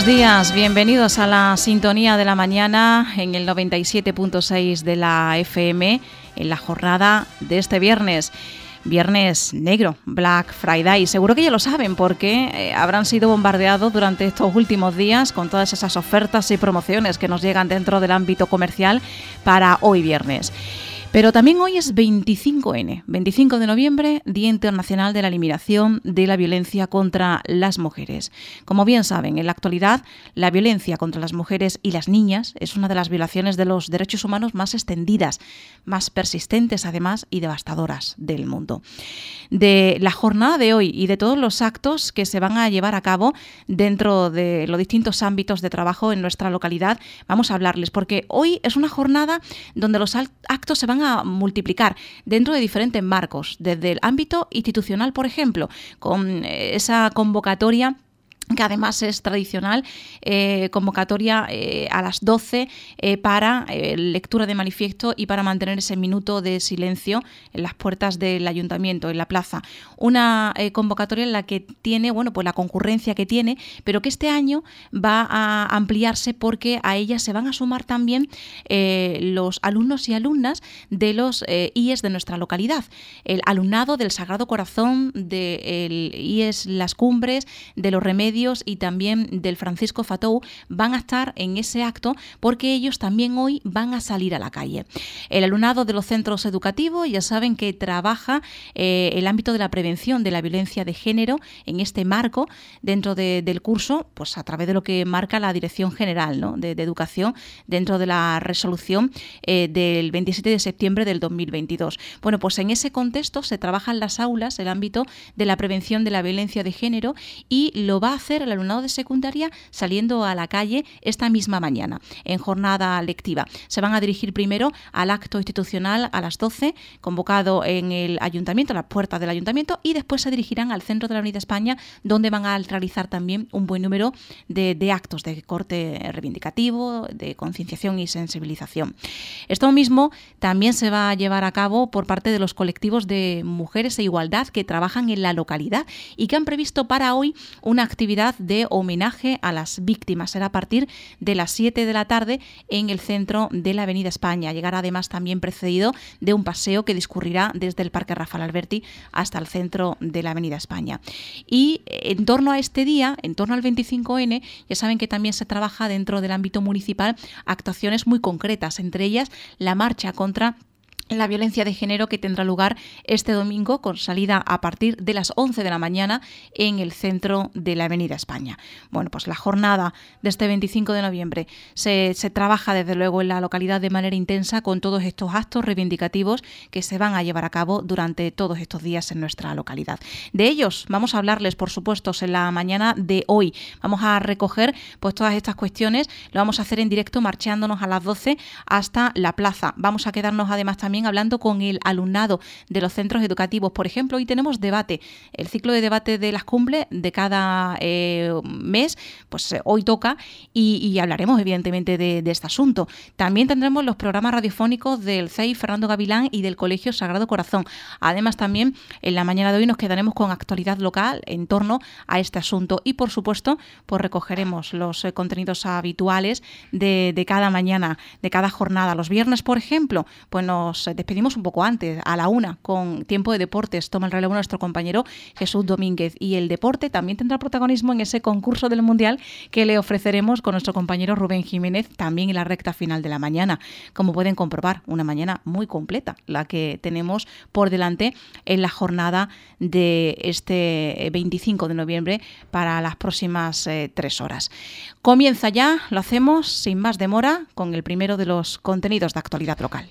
días, bienvenidos a la sintonía de la mañana en el 97.6 de la FM en la jornada de este viernes. Viernes negro, Black Friday. Seguro que ya lo saben porque habrán sido bombardeados durante estos últimos días con todas esas ofertas y promociones que nos llegan dentro del ámbito comercial para hoy viernes. Pero también hoy es 25N, 25 de noviembre, Día Internacional de la Eliminación de la Violencia contra las Mujeres. Como bien saben, en la actualidad, la violencia contra las mujeres y las niñas es una de las violaciones de los derechos humanos más extendidas, más persistentes además y devastadoras del mundo. De la jornada de hoy y de todos los actos que se van a llevar a cabo dentro de los distintos ámbitos de trabajo en nuestra localidad, vamos a hablarles, porque hoy es una jornada donde los actos se van a multiplicar dentro de diferentes marcos, desde el ámbito institucional, por ejemplo, con esa convocatoria que además es tradicional, convocatoria a las 12 para lectura de manifiesto y para mantener ese minuto de silencio en las puertas del ayuntamiento, en la plaza. Una convocatoria en la que tiene, pues la concurrencia que tiene, pero que este año va a ampliarse porque a ella se van a sumar también los alumnos y alumnas de los IES de nuestra localidad. El alumnado del Sagrado Corazón, del IES Las Cumbres, de los Remedios y también del Francisco Fatou van a estar en ese acto porque ellos también hoy van a salir a la calle. El alumnado de los centros educativos ya saben que trabaja el ámbito de la prevención de la violencia de género en este marco dentro del curso, pues a través de lo que marca la Dirección General, ¿no?, de Educación dentro de la resolución del 27 de septiembre del 2022. Bueno, pues en ese contexto se trabaja en las aulas el ámbito de la prevención de la violencia de género y lo va a hacer el alumnado de secundaria saliendo a la calle esta misma mañana en jornada lectiva. Se van a dirigir primero al acto institucional a las 12, convocado en el ayuntamiento, a las puertas del ayuntamiento, y después se dirigirán al centro de la Avenida España, donde van a realizar también un buen número de actos de corte reivindicativo, de concienciación y sensibilización. Esto mismo también se va a llevar a cabo por parte de los colectivos de mujeres e igualdad que trabajan en la localidad y que han previsto para hoy una actividad de homenaje a las víctimas. Será a partir de las 7 de la tarde en el centro de la Avenida España. Llegará además también precedido de un paseo que discurrirá desde el Parque Rafael Alberti hasta el centro de la Avenida España. Y en torno a este día, en torno al 25N, ya saben que también se trabaja dentro del ámbito municipal actuaciones muy concretas, entre ellas la marcha contra la violencia de género que tendrá lugar este domingo con salida a partir de las 11 de la mañana en el centro de la Avenida España. Bueno, pues la jornada de este 25 de noviembre se trabaja desde luego en la localidad de manera intensa con todos estos actos reivindicativos que se van a llevar a cabo durante todos estos días en nuestra localidad. De ellos vamos a hablarles, por supuesto, en la mañana de hoy. Vamos a recoger pues todas estas cuestiones, lo vamos a hacer en directo marchándonos a las 12 hasta la plaza. Vamos a quedarnos además también hablando con el alumnado de los centros educativos. Por ejemplo, hoy tenemos debate, el ciclo de debate de las cumbres de cada mes, pues hoy toca y hablaremos evidentemente de este asunto. También tendremos los programas radiofónicos del CEI Fernando Gavilán y del Colegio Sagrado Corazón. Además también en la mañana de hoy nos quedaremos con actualidad local en torno a este asunto y por supuesto pues recogeremos los contenidos habituales de cada mañana, de cada jornada. Los viernes, por ejemplo, pues nos despedimos un poco antes, a la 1, con tiempo de deportes. Toma el relevo nuestro compañero Jesús Domínguez. Y el deporte también tendrá protagonismo en ese concurso del Mundial que le ofreceremos con nuestro compañero Rubén Jiménez también en la recta final de la mañana. Como pueden comprobar, una mañana muy completa la que tenemos por delante en la jornada de este 25 de noviembre para las próximas 3 horas. Comienza ya, lo hacemos sin más demora, con el primero de los contenidos de actualidad local.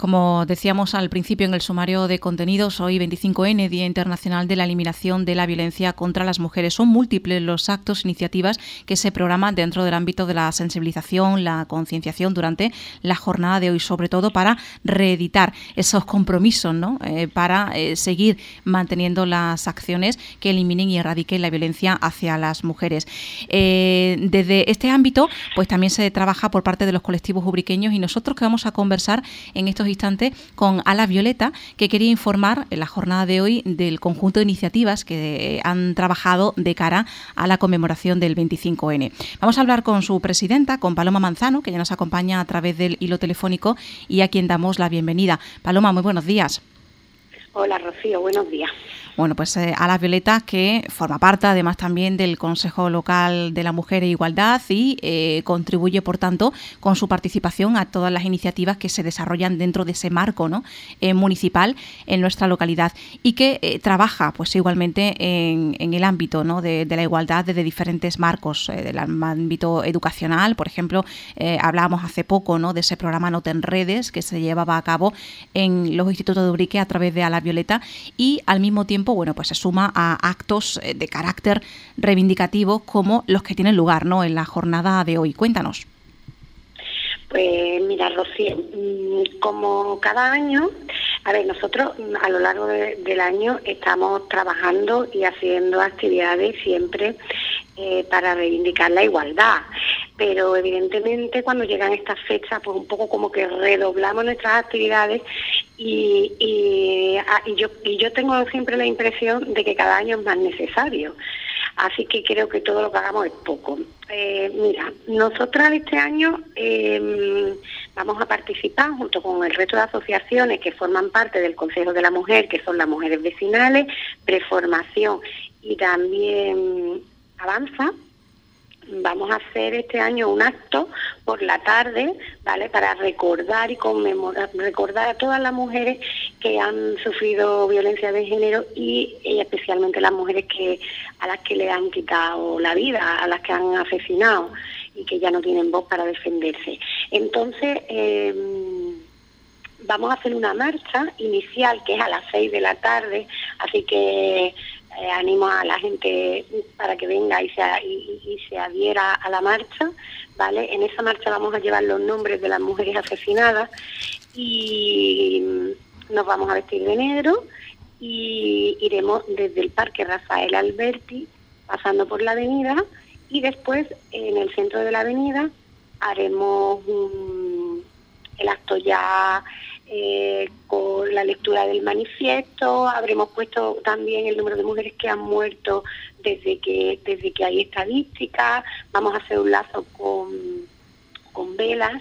como decíamos al principio en el sumario de contenidos, hoy 25N, Día Internacional de la Eliminación de la Violencia contra las Mujeres. Son múltiples los actos, iniciativas que se programan dentro del ámbito de la sensibilización, la concienciación durante la jornada de hoy, sobre todo para reeditar esos compromisos, ¿no? Para seguir manteniendo las acciones que eliminen y erradiquen la violencia hacia las mujeres. Desde este ámbito, pues también se trabaja por parte de los colectivos ubriqueños, y nosotros que vamos a conversar en estos instantes con Ala Violeta, que quería informar en la jornada de hoy del conjunto de iniciativas que han trabajado de cara a la conmemoración del 25N. Vamos a hablar con su presidenta, con Paloma Manzano, que ya nos acompaña a través del hilo telefónico y a quien damos la bienvenida. Paloma, muy buenos días. Hola, Rocío, buenos días. Bueno, pues Ala Violeta, que forma parte además también del Consejo Local de la Mujer e Igualdad y contribuye, por tanto, con su participación a todas las iniciativas que se desarrollan dentro de ese marco, ¿no? Municipal en nuestra localidad, y que trabaja pues igualmente en el ámbito, ¿no? de la igualdad desde diferentes marcos, del ámbito educacional. Por ejemplo, hablábamos hace poco, ¿no? de ese programa No te enredes que se llevaba a cabo en los institutos de Ubrique a través de Ala Violeta, y al mismo tiempo, bueno, pues se suma a actos de carácter reivindicativo como los que tienen lugar, ¿no? en la jornada de hoy. Cuéntanos. Pues mira, Rocío, como cada año, nosotros a lo largo del año estamos trabajando y haciendo actividades siempre para reivindicar la igualdad, pero evidentemente cuando llegan estas fechas, pues un poco como que redoblamos nuestras actividades y yo tengo siempre la impresión de que cada año es más necesario. Así que creo que todo lo que hagamos es poco. Mira, nosotras este año vamos a participar junto con el resto de asociaciones que forman parte del Consejo de la Mujer, que son las mujeres vecinales, Preformación y también Avanza. Vamos a hacer este año un acto por la tarde, ¿vale? Para recordar y recordar a todas las mujeres que han sufrido violencia de género y especialmente las mujeres a las que le han quitado la vida, a las que han asesinado y que ya no tienen voz para defenderse. Entonces, vamos a hacer una marcha inicial que es a las 6 de la tarde, así que animo a la gente para que venga y se adhiera a la marcha, ¿vale? En esa marcha vamos a llevar los nombres de las mujeres asesinadas y nos vamos a vestir de negro y iremos desde el Parque Rafael Alberti, pasando por la avenida, y después en el centro de la avenida haremos el acto ya con la lectura del manifiesto. Habremos puesto también el número de mujeres que han muerto desde que hay estadísticas. Vamos a hacer un lazo con velas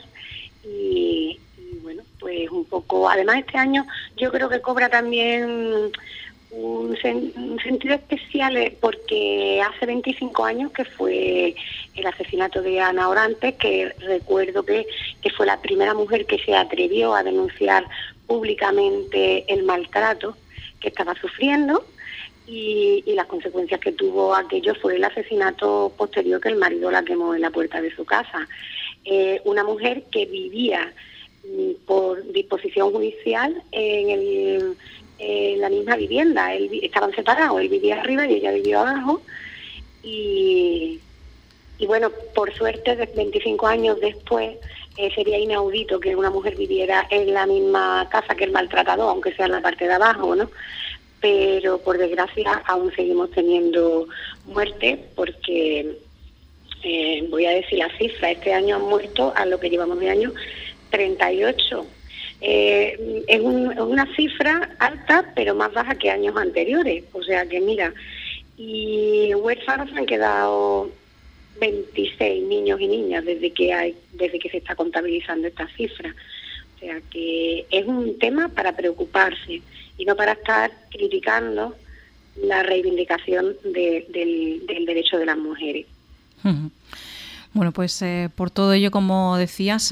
y bueno, pues un poco. Además, este año yo creo que cobra también un sentido especial porque hace 25 años que fue el asesinato de Ana Orantes, que recuerdo que fue la primera mujer que se atrevió a denunciar públicamente el maltrato que estaba sufriendo y las consecuencias que tuvo aquello fue el asesinato posterior, que el marido la quemó en la puerta de su casa. Una mujer que vivía por disposición judicial en la misma vivienda. Estaban separados, él vivía arriba y ella vivió abajo y bueno, por suerte 25 años después sería inaudito que una mujer viviera en la misma casa que el maltratador, aunque sea en la parte de abajo, ¿no? Pero por desgracia aún seguimos teniendo muertes porque voy a decir la cifra, este año han muerto, a lo que llevamos de año, 38. Es una cifra alta, pero más baja que años anteriores. O sea que mira, y huérfanos han quedado 26 niños y niñas desde que se está contabilizando esta cifra. O sea que es un tema para preocuparse y no para estar criticando la reivindicación del derecho de las mujeres. Uh-huh. Bueno, pues por todo ello, como decías,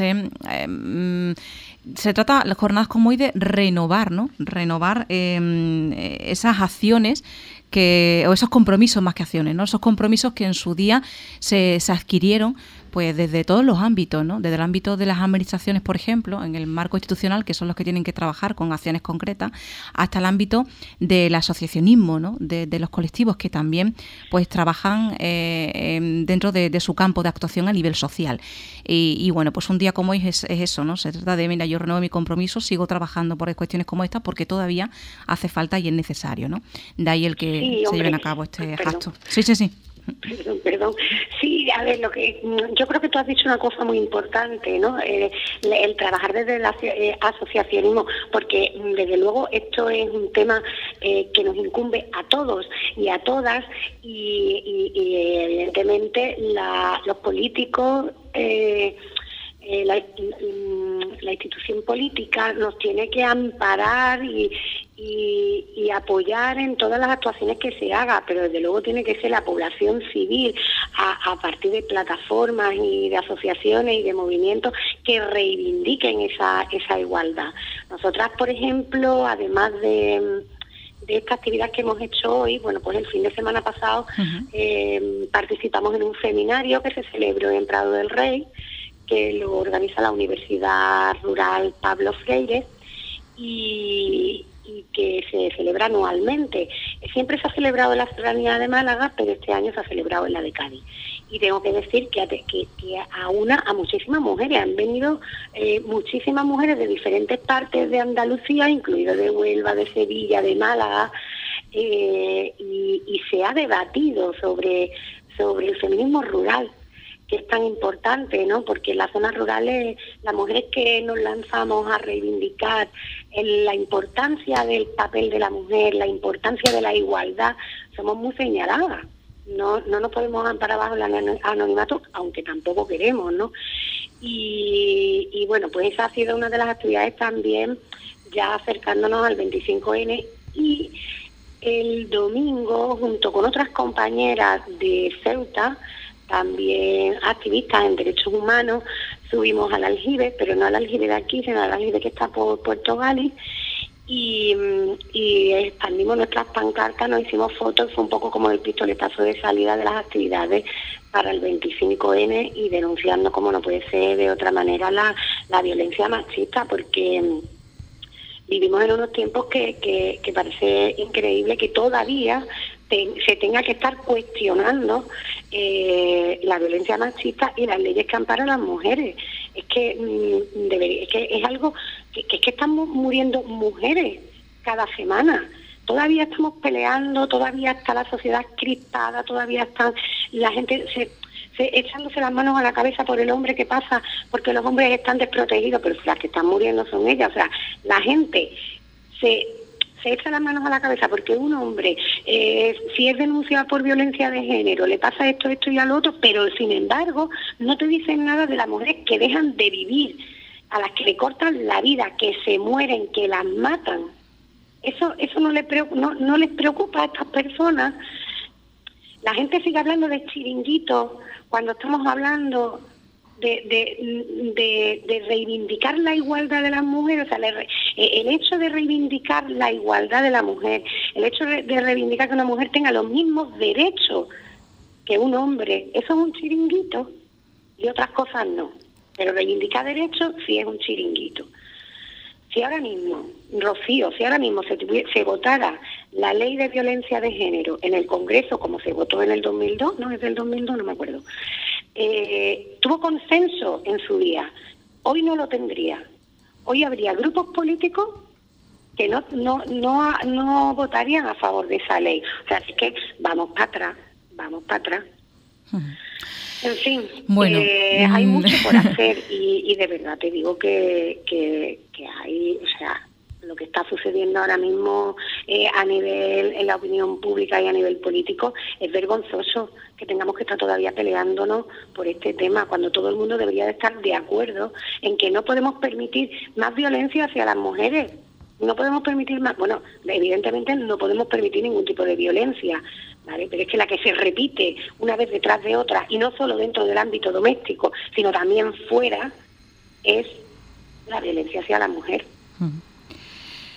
se trata las jornadas como hoy de renovar, ¿no? Renovar esas acciones o esos compromisos más que acciones, ¿no? Esos compromisos que en su día se adquirieron pues desde todos los ámbitos, ¿no? Desde el ámbito de las administraciones, por ejemplo, en el marco institucional, que son los que tienen que trabajar con acciones concretas, hasta el ámbito del asociacionismo, ¿no? De los colectivos que también pues trabajan dentro de su campo de actuación a nivel social. Y bueno, pues un día como hoy es eso, ¿no? Se trata de, mira, yo renuevo mi compromiso, sigo trabajando por cuestiones como esta, porque todavía hace falta y es necesario, ¿no? De ahí el que se lleven a cabo este acto. Sí. Perdón. Sí, a ver, yo creo que tú has dicho una cosa muy importante, ¿no? El trabajar desde el asociacionismo, porque desde luego esto es un tema que nos incumbe a todos y a todas, y evidentemente los políticos, la institución política nos tiene que amparar y apoyar en todas las actuaciones que se haga, pero desde luego tiene que ser la población civil a partir de plataformas y de asociaciones y de movimientos que reivindiquen esa igualdad. Nosotras, por ejemplo, además de esta actividad que hemos hecho hoy, bueno, pues el fin de semana pasado participamos en un seminario que se celebró en Prado del Rey, que lo organiza la Universidad Rural Pablo Freire y que se celebra anualmente. Siempre se ha celebrado en la Serranía de Málaga, pero este año se ha celebrado en la de Cádiz. Y tengo que decir que aúna a muchísimas mujeres. Han venido muchísimas mujeres de diferentes partes de Andalucía, incluido de Huelva, de Sevilla, de Málaga, y se ha debatido sobre el feminismo rural, que es tan importante, ¿no? Porque en las zonas rurales, las mujeres que nos lanzamos a reivindicar la importancia del papel de la mujer, la importancia de la igualdad, somos muy señaladas. No nos podemos amparar bajo el anonimato, aunque tampoco queremos, ¿no? Y bueno, pues esa ha sido una de las actividades también, ya acercándonos al 25N, y el domingo, junto con otras compañeras de Ceuta, también activistas en derechos humanos, subimos al aljibe, pero no al aljibe de aquí, sino al aljibe que está por Puerto Gali, y expandimos nuestras pancartas, nos hicimos fotos, fue un poco como el pistoletazo de salida de las actividades para el 25N, y denunciando, como no puede ser de otra manera, la violencia machista, porque vivimos en unos tiempos que parece increíble que todavía se tenga que estar cuestionando la violencia machista y las leyes que amparan a las mujeres. Es que es algo que estamos muriendo mujeres cada semana. Todavía estamos peleando, todavía está la sociedad crispada, todavía está la gente echándose las manos a la cabeza por el hombre que pasa, porque los hombres están desprotegidos, pero las que están muriendo son ellas. O sea, la gente se echa las manos a la cabeza porque un hombre, si es denunciado por violencia de género, le pasa esto y a lo otro, pero sin embargo no te dicen nada de las mujeres que dejan de vivir, a las que le cortan la vida, que se mueren, que las matan. Eso no les preocupa a estas personas. La gente sigue hablando de chiringuitos cuando estamos hablando de reivindicar la igualdad de las mujeres. O sea, el hecho de reivindicar la igualdad de la mujer, el hecho de reivindicar que una mujer tenga los mismos derechos que un hombre, eso es un chiringuito, y otras cosas no. Pero reivindicar derechos sí es un chiringuito. Si ahora mismo, Rocío, se votara la ley de violencia de género en el Congreso, como se votó en el 2002, no es del 2002, no me acuerdo, tuvo consenso en su día. Hoy no lo tendría. Hoy habría grupos políticos que no votarían a favor de esa ley. O sea, es que vamos para atrás. En fin, bueno, hay mucho por hacer y de verdad te digo que hay, o sea, lo que está sucediendo ahora mismo a nivel, en la opinión pública y a nivel político, es vergonzoso que tengamos que estar todavía peleándonos por este tema, cuando todo el mundo debería de estar de acuerdo en que no podemos permitir más violencia hacia las mujeres. No podemos permitir más, bueno, evidentemente no podemos permitir ningún tipo de violencia, ¿vale? Pero es que la que se repite una vez detrás de otra, y no solo dentro del ámbito doméstico, sino también fuera, es la violencia hacia la mujer.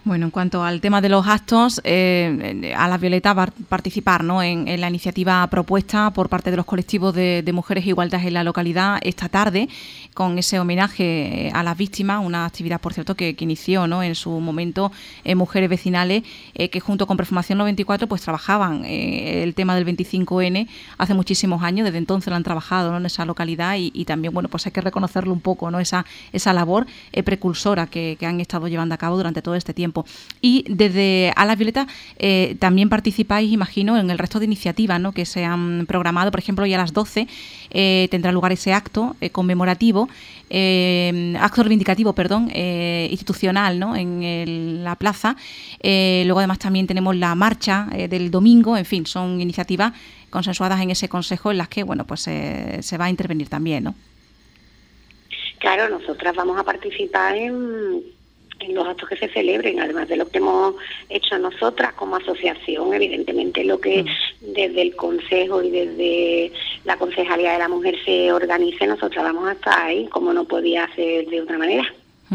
Bueno, en cuanto al tema de los actos, a la Violeta va a participar, ¿no?, en la iniciativa propuesta por parte de los colectivos de Mujeres e Igualdad en la localidad esta tarde, con ese homenaje a las víctimas, una actividad, por cierto, que inició, ¿no?, en su momento Mujeres Vecinales, que junto con Perfumación 94 pues trabajaban el tema del 25N hace muchísimos años. Desde entonces lo han trabajado, ¿no?, en esa localidad y también, bueno, pues hay que reconocerlo un poco, ¿no?, esa labor precursora que han estado llevando a cabo durante todo este tiempo. Y desde Alas Violeta también participáis, imagino, en el resto de iniciativas, ¿no?, que se han programado. Por ejemplo, hoy a las 12 tendrá lugar ese acto conmemorativo, acto reivindicativo, institucional, ¿no?, en la plaza. Luego además también tenemos la marcha del domingo. En fin, son iniciativas consensuadas en ese consejo en las que, bueno, pues se va a intervenir también, ¿no? Claro, nosotras vamos a participar en los actos que se celebren, además de lo que hemos hecho nosotras como asociación. Evidentemente lo que desde el Consejo y desde la Concejalía de la Mujer se organice, nosotras vamos a estar ahí, como no podía ser de otra manera.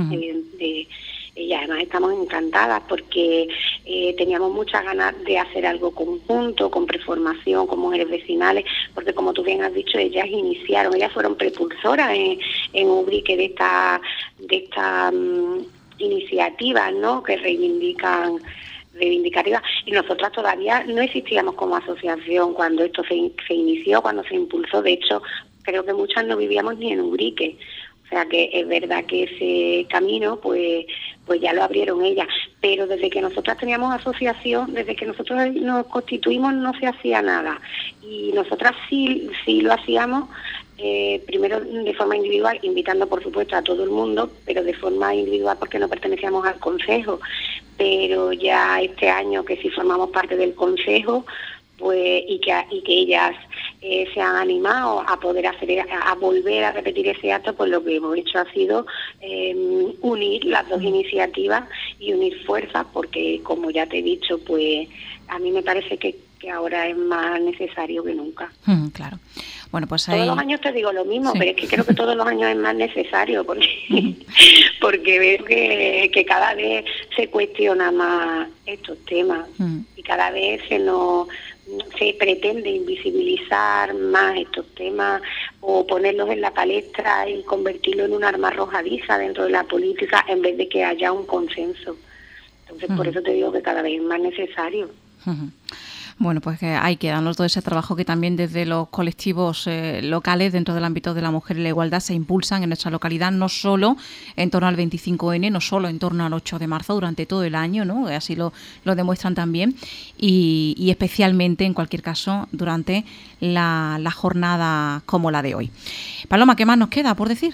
Y además estamos encantadas porque teníamos muchas ganas de hacer algo conjunto, con Performación, con Mujeres Vecinales, porque como tú bien has dicho, ellas fueron propulsoras en Ubrique de esta iniciativas, ¿no?, que reivindicativas, y nosotras todavía no existíamos como asociación cuando esto se inició, cuando se impulsó. De hecho, creo que muchas no vivíamos ni en Ubrique. O sea que es verdad que ese camino pues ya lo abrieron ellas, pero desde que nosotras teníamos asociación, desde que nosotros nos constituimos, no se hacía nada, y nosotras sí lo hacíamos. Primero de forma individual, invitando por supuesto a todo el mundo, pero de forma individual porque no pertenecíamos al Consejo. Pero ya este año que sí formamos parte del Consejo, pues y que ellas se han animado a poder a volver a repetir ese acto, pues lo que hemos hecho ha sido unir las dos iniciativas y unir fuerzas, porque como ya te he dicho, pues a mí me parece que ahora es más necesario que nunca. Claro. Bueno, pues todos los años te digo lo mismo, sí. Pero es que creo que todos los años es más necesario porque veo que cada vez se cuestiona más estos temas y cada vez se pretende invisibilizar más estos temas o ponerlos en la palestra y convertirlo en un arma arrojadiza dentro de la política en vez de que haya un consenso. Entonces, por eso te digo que cada vez es más necesario. Bueno, pues que hay que darnos todo ese trabajo que también desde los colectivos locales dentro del ámbito de la mujer y la igualdad se impulsan en nuestra localidad, no solo en torno al 25N, no solo en torno al 8 de marzo, durante todo el año, ¿no? Así lo demuestran también, y especialmente, en cualquier caso, durante la jornada como la de hoy. Paloma, ¿qué más nos queda por decir?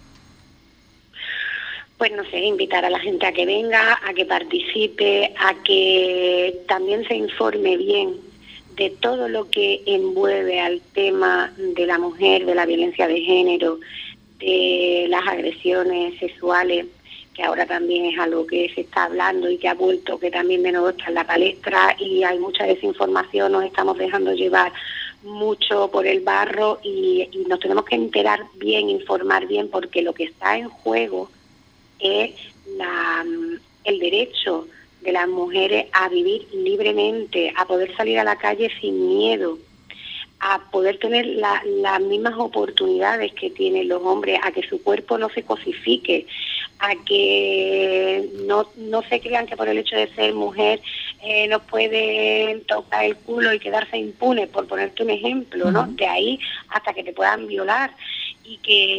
Pues no sé, invitar a la gente a que venga, a que participe, a que también se informe bien de todo lo que envuelve al tema de la mujer, de la violencia de género, de las agresiones sexuales, que ahora también es algo que se está hablando y que ha vuelto, que también de nuevo está en la palestra, y hay mucha desinformación, nos estamos dejando llevar mucho por el barro y nos tenemos que enterar bien, informar bien, porque lo que está en juego es el derecho de las mujeres a vivir libremente, a poder salir a la calle sin miedo, a poder tener las mismas oportunidades que tienen los hombres, a que su cuerpo no se cosifique, a que no se crean que por el hecho de ser mujer no pueden tocar el culo y quedarse impune, por ponerte un ejemplo, ¿no? De ahí hasta que te puedan violar y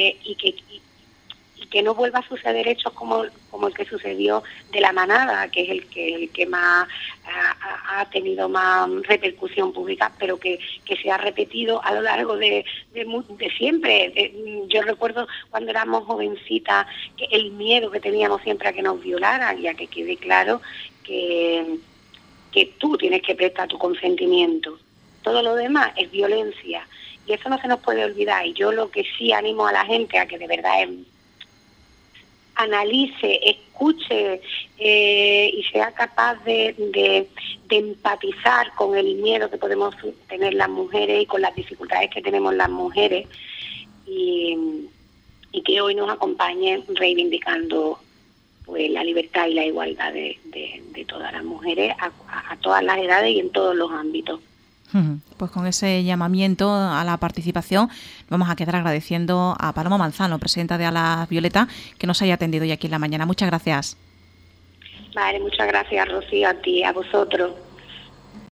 que no vuelva a suceder hechos como el que sucedió de La Manada, que es el que más ha tenido más repercusión pública, pero que se ha repetido a lo largo de siempre. Yo recuerdo cuando éramos jovencitas que el miedo que teníamos siempre a que nos violaran, y a que quede claro que tú tienes que prestar tu consentimiento. Todo lo demás es violencia y eso no se nos puede olvidar. Y yo lo que sí animo a la gente a que de verdad analice, escuche y sea capaz de empatizar con el miedo que podemos tener las mujeres y con las dificultades que tenemos las mujeres, y que hoy nos acompañen reivindicando pues la libertad y la igualdad de todas las mujeres a todas las edades y en todos los ámbitos. Pues con ese llamamiento a la participación vamos a quedar agradeciendo a Paloma Manzano, presidenta de Alas Violeta, que nos haya atendido hoy aquí en la mañana. Muchas gracias. Vale, muchas gracias, Rocío, a ti, a vosotros.